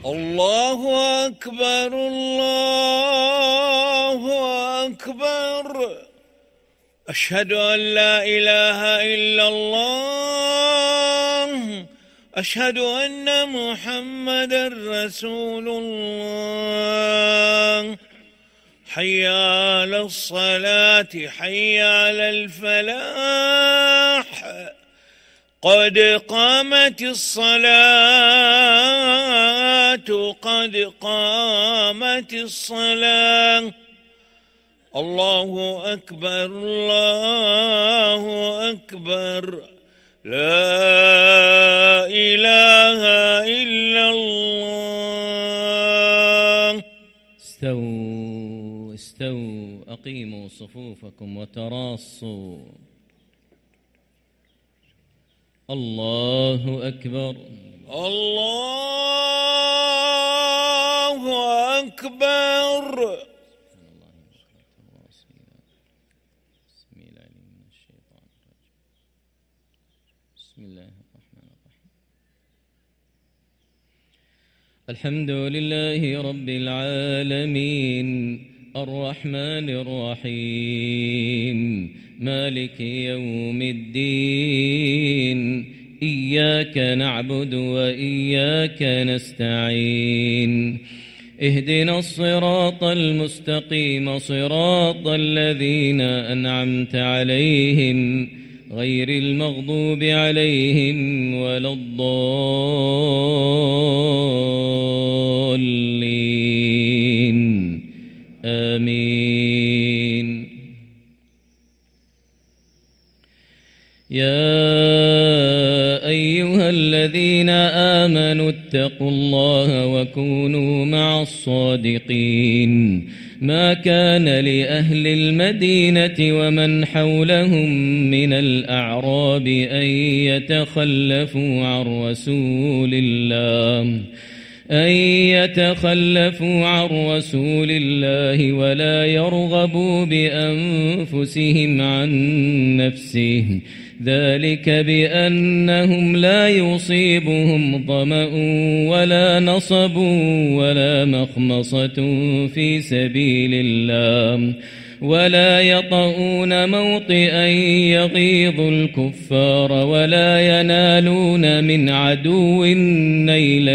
الله أكبر الله أكبر. أشهد أن لا إله إلا الله. أشهد أن محمدًا رسول الله. حي على الصلاة حي على الفلاح. قد قامت الصلاة قد قامت الصلاة. الله أكبر الله أكبر. لا إله إلا الله. استووا أقيموا صفوفكم وتراصوا. الله أكبر الله أكبر. بسم الله الرحمن الرحيم. الحمد لله رب العالمين الرحمن الرحيم مالك يوم الدين. إياك نعبد وإياك نستعين. اهدنا الصراط المستقيم صراط الذين أنعمت عليهم غير المغضوب عليهم ولا الضالين. آمين. يا أيها الذين آمنوا اتقوا الله وكونوا مع الصادقين. ما كان لأهل المدينة ومن حولهم من الأعراب أن يتخلفوا عن رسول الله ولا يرغبوا بأنفسهم عن نفسه. ذلك بأنهم لا يصيبهم ظمأ ولا نصب ولا مخمصة في سبيل الله ولا يطؤون موطئا يغيظ الكفار ولا ينالون من عدو نيلا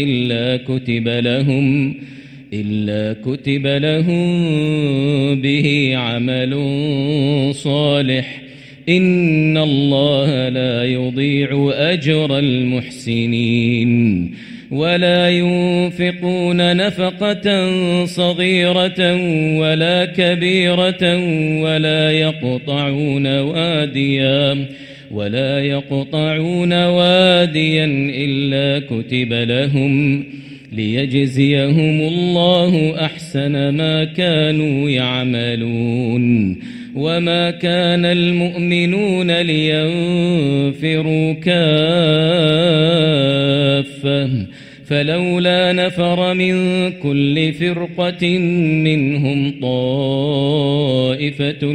إلا كتب لهم به عمل صالح. إن الله لا يضيع أجر المحسنين. ولا ينفقون نفقة صغيرة ولا كبيرة ولا يقطعون واديا إلا كتب لهم ليجزيهم الله أحسن ما كانوا يعملون. وما كان المؤمنون لينفروا كافة فلولا نفر من كل فرقة منهم طائفة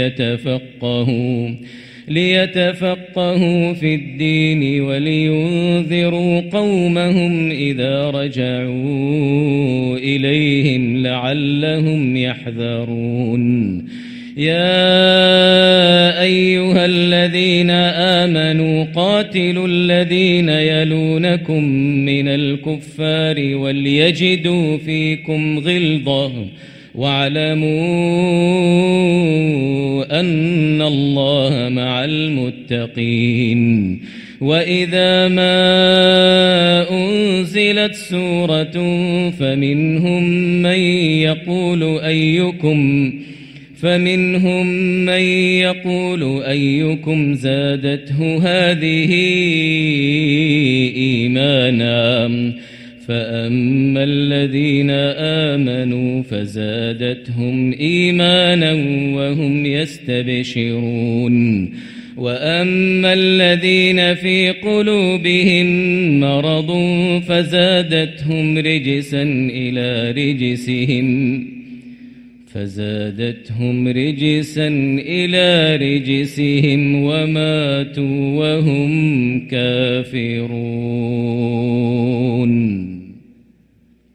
ليتفقهوا في الدين ولينذروا قومهم إذا رجعوا إليهم لعلهم يحذرون. يا أيها الذين آمنوا قاتلوا الذين يلونكم من الكفار وليجدوا فيكم غلظة واعلموا أن الله مع المتقين. وإذا ما أنزلت سورة فمنهم من يقول أيكم زادته هذه إيمانا فأما الذين آمنوا فزادتهم إيمانا وهم يستبشرون. وأما الذين في قلوبهم مرض فزادتهم رجسا إلى رجسهم وماتوا وهم كافرون.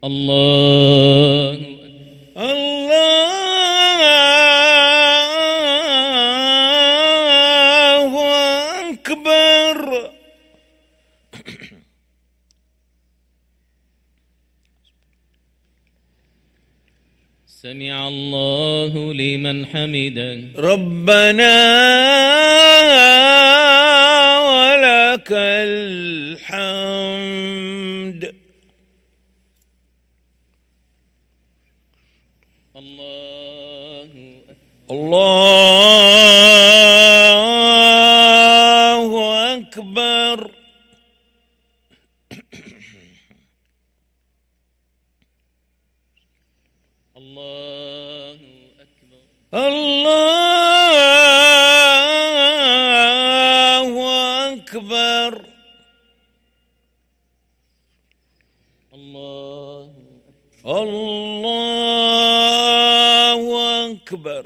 الله الله أكبر. سمع الله لمن حمده. ربنا ولك الحمد. الله أكبر. الله أكبر. الله أكبر. الله أكبر.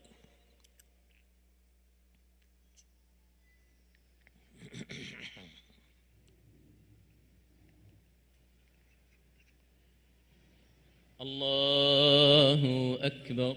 الله أكبر.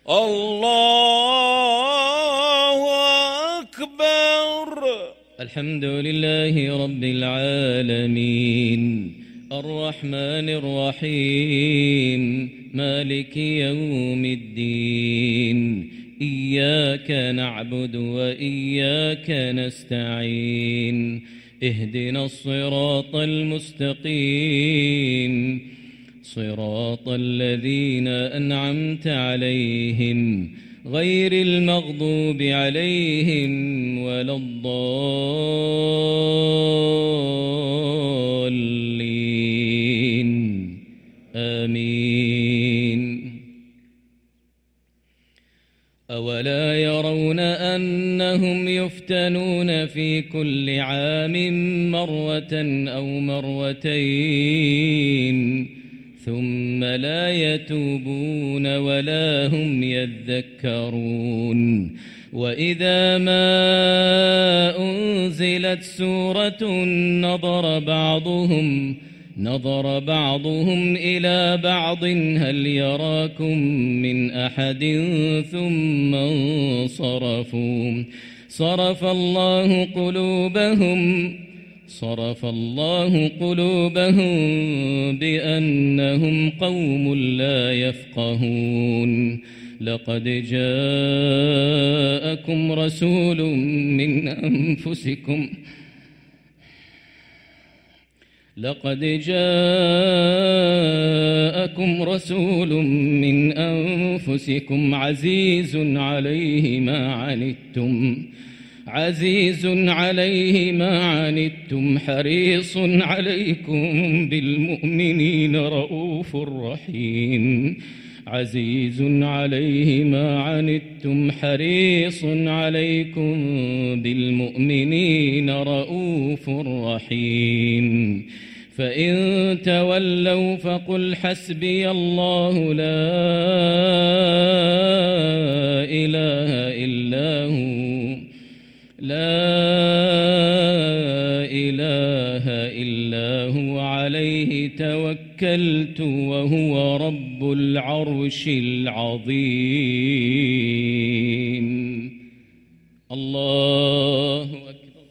الله أكبر. الحمد لله رب العالمين الرحمن الرحيم مالك يوم الدين إياك نعبد وإياك نستعين اهدنا الصراط المستقيم صراط الذين أنعمت عليهم غير المغضوب عليهم ولا الضالين آمين. أولا يرون أنهم يفتنون في كل عام مرة أو مرتين ثم لا يتوبون ولا هم يذكرون وإذا ما أنزلت سورة نظر بعضهم إلى بعض هل يراكم من أحد ثم انصرفوا صرف الله قلوبهم بأنهم قوم لا يفقهون. لقد جاءكم رسول من أنفسكم عزيز عليه ما عنتم حريص عليكم بالمؤمنين رؤوف رحيم. عزيز عليه ما عنتم حريص عليكم بالمؤمنين رؤوف رحيم. فإن تولوا فقل حسبي الله لا إله إلا هو عليه توكلت وهو رب العرش العظيم. الله أكبر.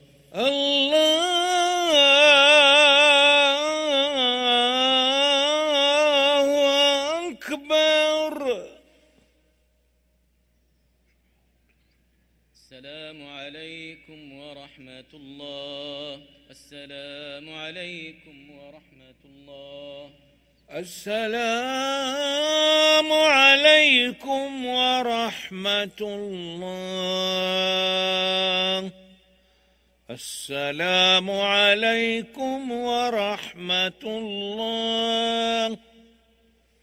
الله أكبر. السلام عليكم ورحمة الله. السلام عليكم ورحمة الله. السلام عليكم ورحمة الله. السلام عليكم ورحمة الله.